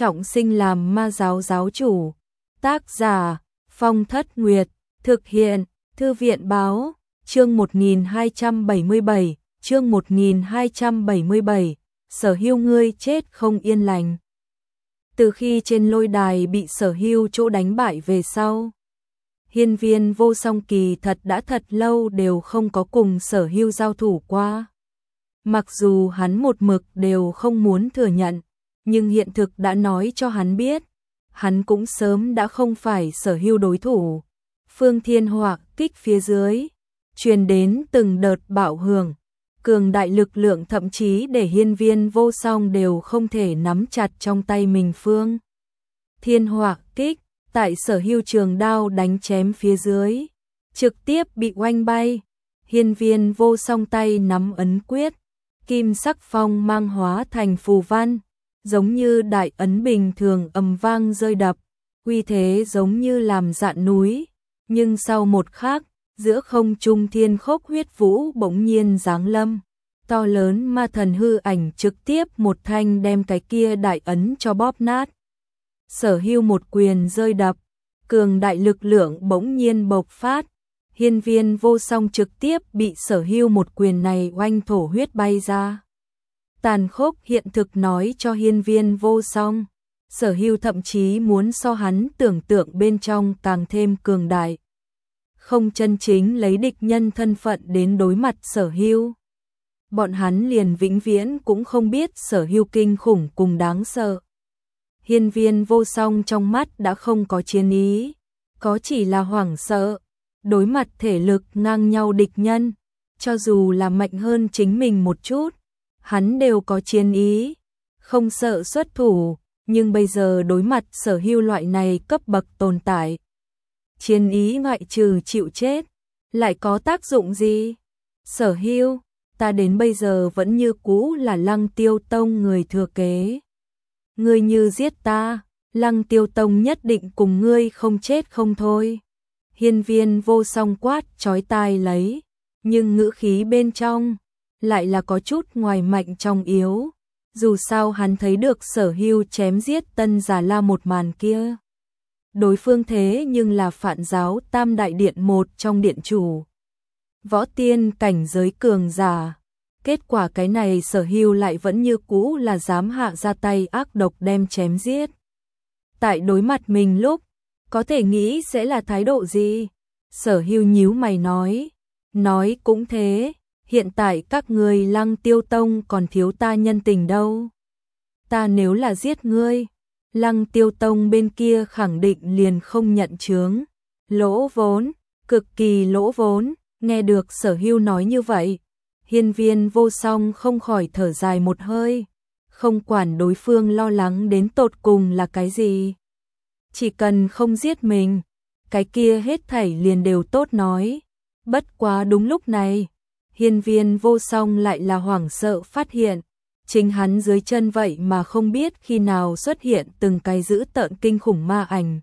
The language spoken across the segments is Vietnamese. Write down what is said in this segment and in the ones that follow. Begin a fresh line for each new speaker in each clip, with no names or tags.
trọng sinh làm ma giáo giáo chủ. Tác giả Phong Thất Nguyệt. Thực hiện Thư viện Báo. Chương 1277. Chương 1277. Sở Hưu ngươi chết không yên lành. Từ khi trên lôi đài bị Sở Hưu chỗ đánh bại về sau, Hiên Viên Vô Song kỳ thật đã thật lâu đều không có cùng Sở Hưu giao thủ qua. Mặc dù hắn một mực đều không muốn thừa nhận, nhưng hiện thực đã nói cho hắn biết, hắn cũng sớm đã không phải Sở Hưu đối thủ. Phương Thiên Hỏa kích phía dưới, truyền đến từng đợt bạo hưởng, cường đại lực lượng thậm chí để Hiên Viên Vô Song đều không thể nắm chặt trong tay mình. Phương Thiên Hỏa kích tại Sở Hưu trường đao đánh chém phía dưới, trực tiếp bị oanh bay. Hiên Viên Vô Song tay nắm ấn quyết, kim sắc phong mang hóa thành phù văn, giống như đại ấn bình thường ầm vang rơi đập, uy thế giống như làm dạn núi. Nhưng sau một khắc, giữa không trung thiên khốc huyết vũ bỗng nhiên giáng lâm, to lớn ma thần hư ảnh trực tiếp một thanh đem cái kia đại ấn cho bóp nát. Sở Hưu một quyền rơi đập, cường đại lực lượng bỗng nhiên bộc phát, Hiên Viên Vô Song trực tiếp bị Sở Hưu một quyền này oanh thổ huyết bay ra. Tàn khốc hiện thực nói cho Hiên Viên Vô Song, Sở Hưu thậm chí muốn so hắn tưởng tượng bên trong càng thêm cường đại. Không chân chính lấy địch nhân thân phận đến đối mặt Sở Hưu, bọn hắn liền vĩnh viễn cũng không biết Sở Hưu kinh khủng cùng đáng sợ. Hiên Viên Vô Song trong mắt đã không có chiến ý, có chỉ là hoảng sợ. Đối mặt thể lực ngang nhau địch nhân, cho dù là mạnh hơn chính mình một chút, hắn đều có chiến ý, không sợ xuất thủ. Nhưng bây giờ đối mặt Sở Hưu loại này cấp bậc tồn tại, chiến ý ngoại trừ chịu chết, lại có tác dụng gì? Sở Hưu, ta đến bây giờ vẫn như cũ là Lăng Tiêu Tông người thừa kế. Ngươi như giết ta, Lăng Tiêu Tông nhất định cùng ngươi không chết không thôi. Hiên Viên Vô Song quát chói tai lấy, nhưng ngữ khí bên trong lại là có chút ngoài mạnh trong yếu. Dù sao hắn thấy được Sở Hưu chém giết Tân Già La một màn kia. Đối phương thế nhưng là Phạn giáo Tam Đại Điện một trong điện chủ, võ tiên cảnh giới cường giả. Kết quả cái này Sở Hưu lại vẫn như cũ là dám hạ ra tay ác độc đem chém giết. Tại đối mặt mình lúc, có thể nghĩ sẽ là thái độ gì? Sở Hưu nhíu mày nói cũng thế, hiện tại các người Lăng Tiêu Tông còn thiếu ta nhân tình đâu. Ta nếu là giết ngươi, Lăng Tiêu Tông bên kia khẳng định liền không nhận chướng. Lỗ vốn, cực kỳ lỗ vốn. Nghe được Sở Hưu nói như vậy, Hiên Viên Vô Song không khỏi thở dài một hơi, không quản đối phương lo lắng đến tột cùng là cái gì. Chỉ cần không giết mình, cái kia hết thảy liền đều tốt nói. Bất quá đúng lúc này, Hiên Viên Vô Song lại là hoảng sợ phát hiện, chính hắn dưới chân vậy mà không biết khi nào xuất hiện từng cái dữ tợn kinh khủng ma ảnh,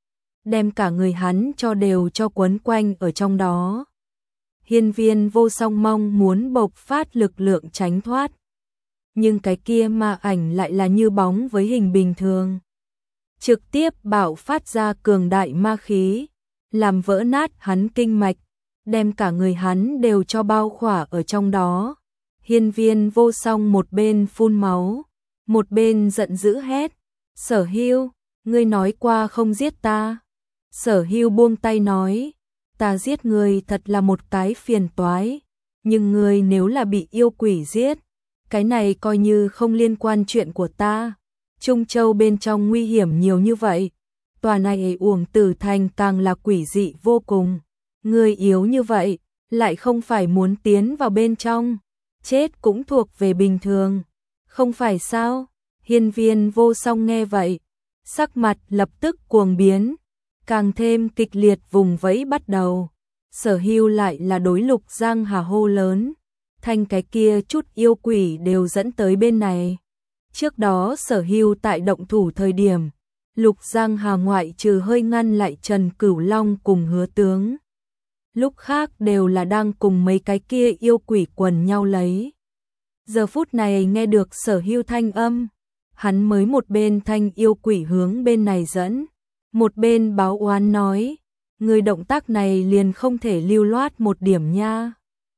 đem cả người hắn cho đều cho quấn quanh ở trong đó. Hiên Viên Vô Song mong muốn bộc phát lực lượng tránh thoát, nhưng cái kia ma ảnh lại là như bóng với hình bình thường, trực tiếp bạo phát ra cường đại ma khí, làm vỡ nát hắn kinh mạch, đem cả người hắn đều cho bao khỏa ở trong đó. Hiên Viên Vô Song một bên phun máu, một bên giận dữ hét, Sở Hưu, ngươi nói qua không giết ta. Sở Hưu buông tay nói, ta giết ngươi thật là một cái phiền toái, nhưng ngươi nếu là bị yêu quỷ giết, cái này coi như không liên quan chuyện của ta. Trung Châu bên trong nguy hiểm nhiều như vậy, tòa này Uổng Tử Thành càng là quỷ dị vô cùng. Ngươi yếu như vậy, lại không phải muốn tiến vào bên trong, chết cũng thuộc về bình thường, không phải sao? Hiên Viên Vô Song nghe vậy, sắc mặt lập tức cuồng biến, càng thêm kịch liệt vùng vẫy bắt đầu. Sở Hưu lại là đối Lục Giang Hà hô lớn, thanh cái kia chút yêu quỷ đều dẫn tới bên này. Trước đó Sở Hưu tại động thủ thời điểm, Lục Giang Hà ngoại trừ hơi ngăn lại Trần Cửu Long cùng Hứa Tướng, lúc khác đều là đang cùng mấy cái kia yêu quỷ quần nhau lấy. Giờ phút này nghe được Sở Hưu thanh âm, hắn mới một bên thanh yêu quỷ hướng bên này dẫn, một bên báo oán nói, người động tác này liền không thể lưu loát một điểm nha.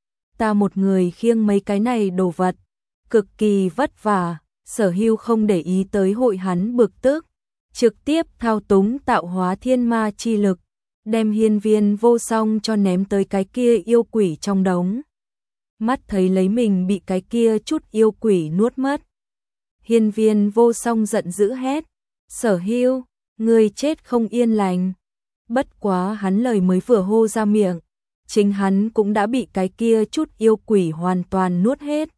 Ta một người khiêng mấy cái này đồ vật, cực kỳ vất vả. Sở Hưu không để ý tới hội hắn bực tức, trực tiếp thao túng tạo hóa thiên ma chi lực, đem hiên viên vô song cho ném tới cái kia yêu quỷ trong đống. Mắt thấy lấy mình bị cái kia chút yêu quỷ nuốt mất. Hiên viên vô song giận dữ hét, Sở Hưu, ngươi chết không yên lành. Bất quá hắn lời mới vừa hô ra miệng, chính hắn cũng đã bị cái kia chút yêu quỷ hoàn toàn nuốt hết.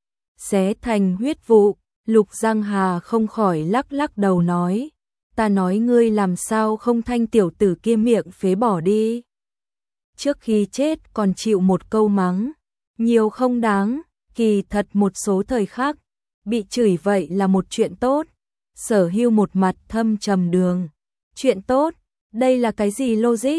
Xé thành huyết vụ, Lục Giang Hà không khỏi lắc lắc đầu nói, ta nói ngươi làm sao không thanh tiểu tử kia miệng phế bỏ đi. Trước khi chết còn chịu một câu mắng, nhiều không đáng, kỳ thật một số thời khác, bị chửi vậy là một chuyện tốt. Sở Hưu một mặt thâm trầm đường, chuyện tốt, đây là cái gì logic?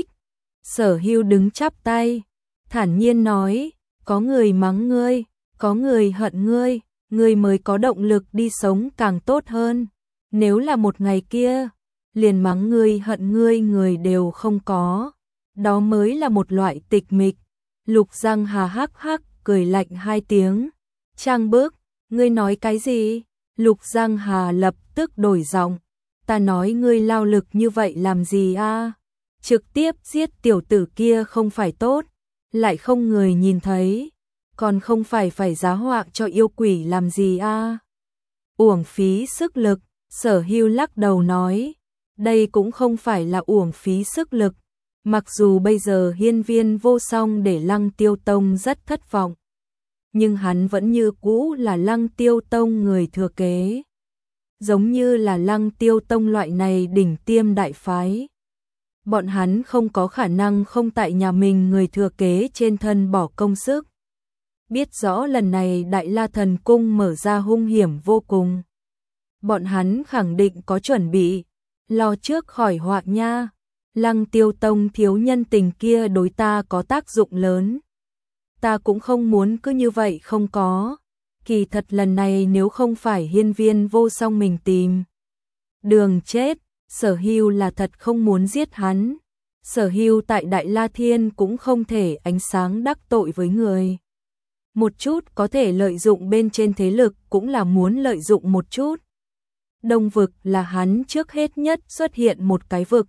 Sở Hưu đứng chắp tay, thản nhiên nói, có người mắng ngươi, có người hận ngươi, ngươi mới có động lực đi sống càng tốt hơn. Nếu là một ngày kia, liền mắng ngươi hận ngươi người đều không có, đó mới là một loại tịch mịch. Lục Giang Hà hắc hắc cười lạnh hai tiếng, trang bước, ngươi nói cái gì? Lục Giang Hà lập tức đổi giọng, ta nói ngươi lao lực như vậy làm gì a? Trực tiếp giết tiểu tử kia không phải tốt, lại không người nhìn thấy, còn không phải giá họa cho yêu quỷ làm gì a? Uổng phí sức lực. Sở Hưu lắc đầu nói, đây cũng không phải là uổng phí sức lực, mặc dù bây giờ hiên viên vô song để Lăng Tiêu Tông rất thất vọng, nhưng hắn vẫn như cũ là Lăng Tiêu Tông người thừa kế. Giống như là Lăng Tiêu Tông loại này đỉnh tiêm đại phái, bọn hắn không có khả năng không tại nhà mình người thừa kế trên thân bỏ công sức. Biết rõ lần này Đại La Thần Cung mở ra hung hiểm vô cùng, bọn hắn khẳng định có chuẩn bị, lo trước khỏi họa nha. Lăng Tiêu Tông thiếu nhân tình kia đối ta có tác dụng lớn, ta cũng không muốn cứ như vậy không có. Kỳ thật lần này nếu không phải hiên viên vô song mình tìm đường chết, Sở Hưu là thật không muốn giết hắn. Sở Hưu tại Đại La Thiên cũng không thể ánh sáng đắc tội với người. Một chút có thể lợi dụng bên trên thế lực cũng là muốn lợi dụng một chút. Đông vực là hắn trước hết nhất xuất hiện một cái vực.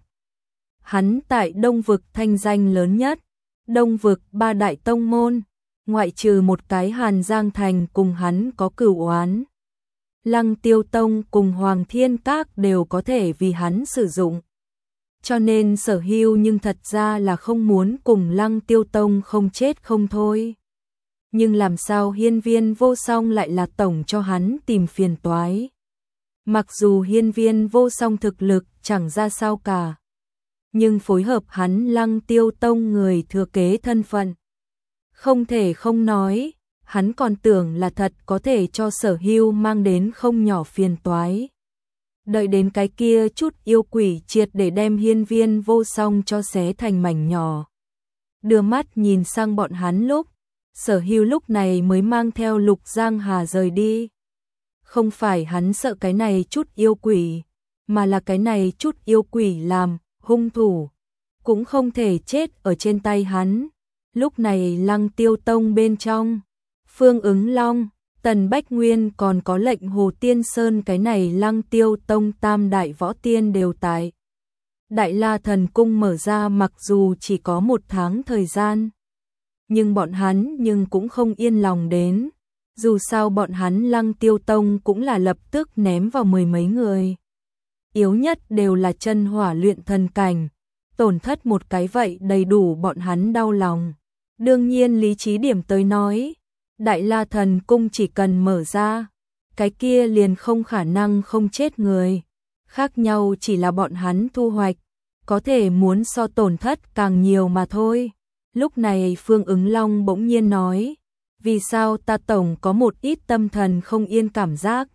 Hắn tại Đông vực thanh danh lớn nhất. Đông vực ba đại tông môn, ngoại trừ một cái Hàn Giang Thành cùng hắn có cửu oán. Lăng Tiêu Tông cùng Hoàng Thiên Các đều có thể vì hắn sử dụng. Cho nên Sở Hưu nhưng thật ra là không muốn cùng Lăng Tiêu Tông không chết không thôi. Nhưng làm sao hiên viên vô song lại là tổng cho hắn tìm phiền toái. Mặc dù hiên viên vô song thực lực chẳng ra sao cả, nhưng phối hợp hắn Lăng Tiêu Tông người thừa kế thân phận, không thể không nói, hắn còn tưởng là thật có thể cho Sở Hưu mang đến không nhỏ phiền toái. Đợi đến cái kia chút yêu quỷ triệt để đem hiên viên vô song cho xé thành mảnh nhỏ. Đưa mắt nhìn sang bọn hắn lúc, Sở Hưu lúc này mới mang theo Lục Giang Hà rời đi. Không phải hắn sợ cái này chút yêu quỷ, mà là cái này chút yêu quỷ làm hung thủ, cũng không thể chết ở trên tay hắn. Lúc này Lăng Tiêu Tông bên trong, Phương Ứng Long, Tần Bách Nguyên còn có lệnh Hồ Tiên Sơn, cái này Lăng Tiêu Tông tam đại võ tiên đều tại. Đại La Thần Cung mở ra mặc dù chỉ có 1 tháng thời gian, nhưng bọn hắn cũng không yên lòng đến. Dù sao bọn hắn Lăng Tiêu Tông cũng là lập tức ném vào 10 mấy người. Yếu nhất đều là chân hỏa luyện thần cảnh, tổn thất một cái vậy đầy đủ bọn hắn đau lòng. Đương nhiên lý trí điểm tới nói, Đại La Thần Cung chỉ cần mở ra, cái kia liền không khả năng không chết người. Khác nhau chỉ là bọn hắn thu hoạch, có thể muốn so tổn thất càng nhiều mà thôi. Lúc này Phương Ứng Long bỗng nhiên nói, vì sao ta tổng có một ít tâm thần không yên cảm giác.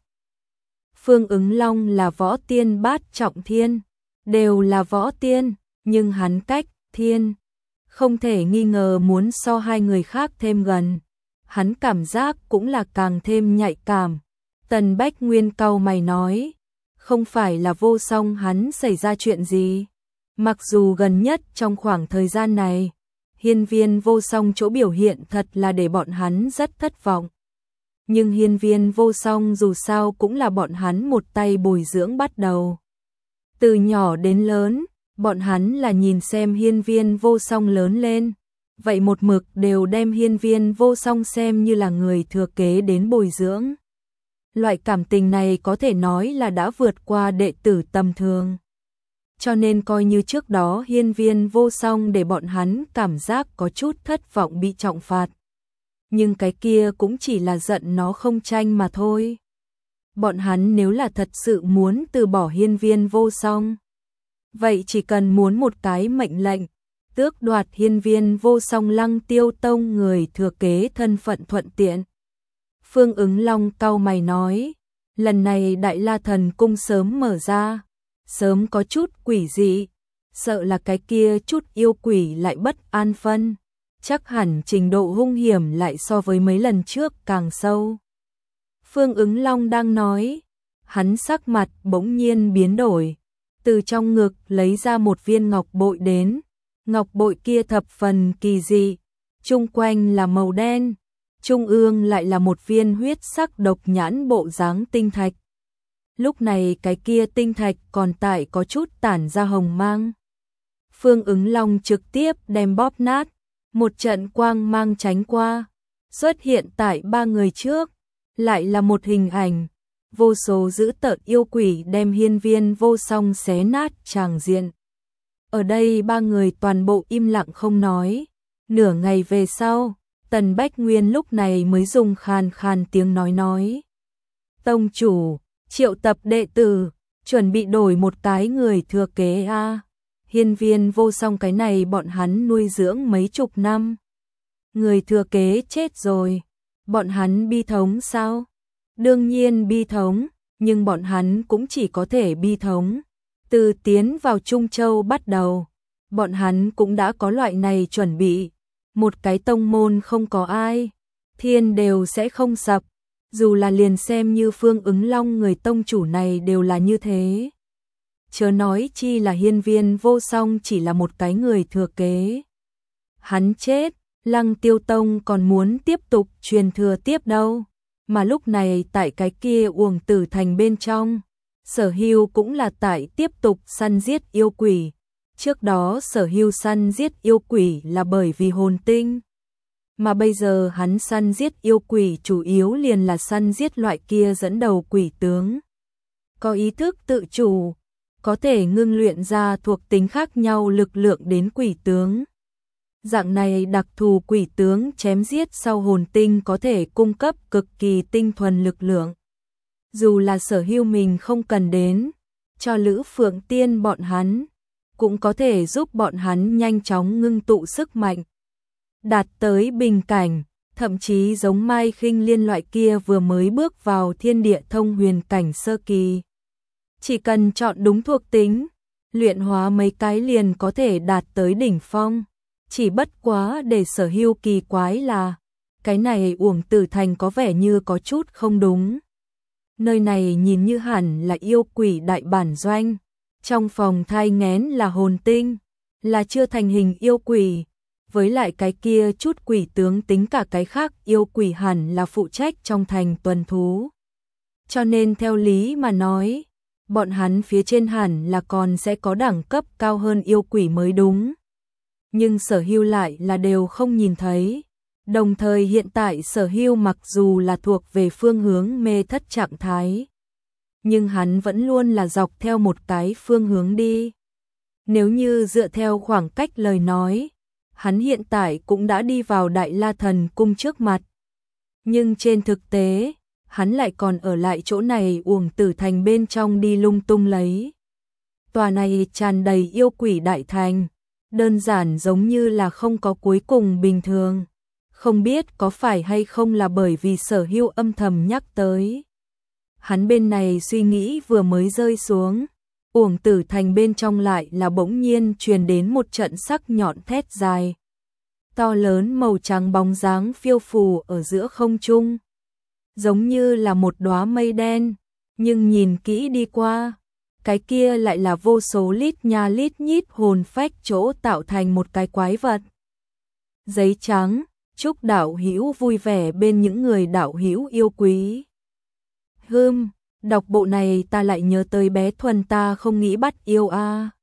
Phương Ứng Long là võ tiên bát trọng thiên, đều là võ tiên, nhưng hắn cách thiên không thể nghi ngờ muốn so hai người khác thêm gần. Hắn cảm giác cũng là càng thêm nhạy cảm, Tần Bách Nguyên cau mày nói, không phải là Vô Song hắn xảy ra chuyện gì. Mặc dù gần nhất trong khoảng thời gian này, hiên viên Vô Song chỗ biểu hiện thật là để bọn hắn rất thất vọng. Nhưng hiên viên Vô Song dù sao cũng là bọn hắn một tay bồi dưỡng bắt đầu. Từ nhỏ đến lớn, bọn hắn là nhìn xem hiên viên Vô Song lớn lên. Vậy một mực đều đem hiên viên Vô Song xem như là người thừa kế đến bồi dưỡng. Loại cảm tình này có thể nói là đã vượt qua đệ tử tầm thường. Cho nên coi như trước đó hiên viên Vô Song để bọn hắn cảm giác có chút thất vọng bị trọng phạt. Nhưng cái kia cũng chỉ là giận nó không tranh mà thôi. Bọn hắn nếu là thật sự muốn từ bỏ hiên viên Vô Song, vậy chỉ cần muốn một cái mệnh lệnh, tước đoạt hiên viên Vô Song Lăng Tiêu Tông người thừa kế thân phận thuận tiện. Phương Ứng Long cau mày nói, lần này Đại La Thần Cung sớm mở ra, sớm có chút quỷ dị, sợ là cái kia chút yêu quỷ lại bất an phân, chắc hẳn trình độ hung hiểm lại so với mấy lần trước càng sâu. Phương Ứng Long đang nói, hắn sắc mặt bỗng nhiên biến đổi, từ trong ngực lấy ra một viên ngọc bội đến, ngọc bội kia thập phần kỳ dị, chung quanh là màu đen, trung ương lại là một viên huyết sắc độc nhãn bộ dáng tinh thạch. Lúc này cái kia tinh thạch còn tại có chút tản ra hồng mang. Phương Ứng Long trực tiếp đem bóp nát, một trận quang mang tránh qua, xuất hiện tại ba người trước, lại là một hình ảnh, vô số dữ tợn yêu quỷ đem hiên viên Vô Song xé nát tràng diện. Ở đây ba người toàn bộ im lặng không nói, nửa ngày về sau, Tần Bách Nguyên lúc này mới dùng khàn khàn tiếng nói. Tông chủ, triệu tập đệ tử, chuẩn bị đổi một cái người thừa kế a. Hiên viên Vô Song cái này bọn hắn nuôi dưỡng mấy chục năm. Người thừa kế chết rồi, bọn hắn bi thống sao? Đương nhiên bi thống, nhưng bọn hắn cũng chỉ có thể bi thống. Từ tiến vào Trung Châu bắt đầu, bọn hắn cũng đã có loại này chuẩn bị. Một cái tông môn không có ai, thiên đều sẽ không sập, dù là liền xem như Phương Ứng Long người tông chủ này đều là như thế. Chớ nói chi là hiên viên Vô Song chỉ là một cái người thừa kế. Hắn chết, Lăng Tiêu Tông còn muốn tiếp tục truyền thừa tiếp đâu. Mà lúc này tại cái kia Uổng Tử Thành bên trong, Sở Hưu cũng là tại tiếp tục săn giết yêu quỷ. Trước đó Sở Hưu săn giết yêu quỷ là bởi vì hồn tinh. Mà bây giờ hắn săn giết yêu quỷ chủ yếu liền là săn giết loại kia dẫn đầu quỷ tướng. Có ý thức tự chủ, có thể ngưng luyện ra thuộc tính khác nhau lực lượng đến quỷ tướng. Dạng này đặc thù quỷ tướng chém giết sau hồn tinh có thể cung cấp cực kỳ tinh thuần lực lượng. Dù là Sở Hưu mình không cần đến, cho Lữ Phượng Tiên bọn hắn, cũng có thể giúp bọn hắn nhanh chóng ngưng tụ sức mạnh. Đạt tới bình cảnh, thậm chí giống Mai Khinh Liên loại kia vừa mới bước vào thiên địa thông huyền cảnh sơ kỳ. Chỉ cần chọn đúng thuộc tính, luyện hóa mấy cái liền có thể đạt tới đỉnh phong. Chỉ bất quá để Sở Hưu kỳ quái là, cái này Uổng Tử Thành có vẻ như có chút không đúng. Nơi này nhìn như hẳn là yêu quỷ đại bản doanh, trong phòng thai nghén là hồn tinh, là chưa thành hình yêu quỷ, với lại cái kia chút quỷ tướng tính cả cái khác yêu quỷ hẳn là phụ trách trong thành tuần thú. Cho nên theo lý mà nói, bọn hắn phía trên hẳn là còn sẽ có đẳng cấp cao hơn yêu quỷ mới đúng. Nhưng Sở Hưu lại là đều không nhìn thấy. Đồng thời hiện tại Sở Hưu mặc dù là thuộc về phương hướng mê thất trạng thái, nhưng hắn vẫn luôn là dọc theo một cái phương hướng đi. Nếu như dựa theo khoảng cách lời nói, hắn hiện tại cũng đã đi vào Đại La Thần Cung trước mặt. Nhưng trên thực tế, hắn lại còn ở lại chỗ này Uổng Tử Thành bên trong đi lung tung lấy. Tòa này tràn đầy yêu quỷ đại thành, đơn giản giống như là không có cuối cùng bình thường. Không biết có phải hay không là bởi vì Sở Hưu âm thầm nhắc tới. Hắn bên này suy nghĩ vừa mới rơi xuống, Uổng Tử Thành bên trong lại là bỗng nhiên truyền đến một trận sắc nhọn thét dài. To lớn màu trắng bóng dáng phiêu phù ở giữa không trung. giống như là một đóa mây đen, nhưng nhìn kỹ đi qua, cái kia lại là vô số lít nha lít nhít hồn phách chỗ tạo thành một cái quái vật. Giấy trắng, chúc đạo hữu vui vẻ bên những người đạo hữu yêu quý. Đọc bộ này ta lại nhớ tới bé Thuần ta không nghĩ bắt yêu a.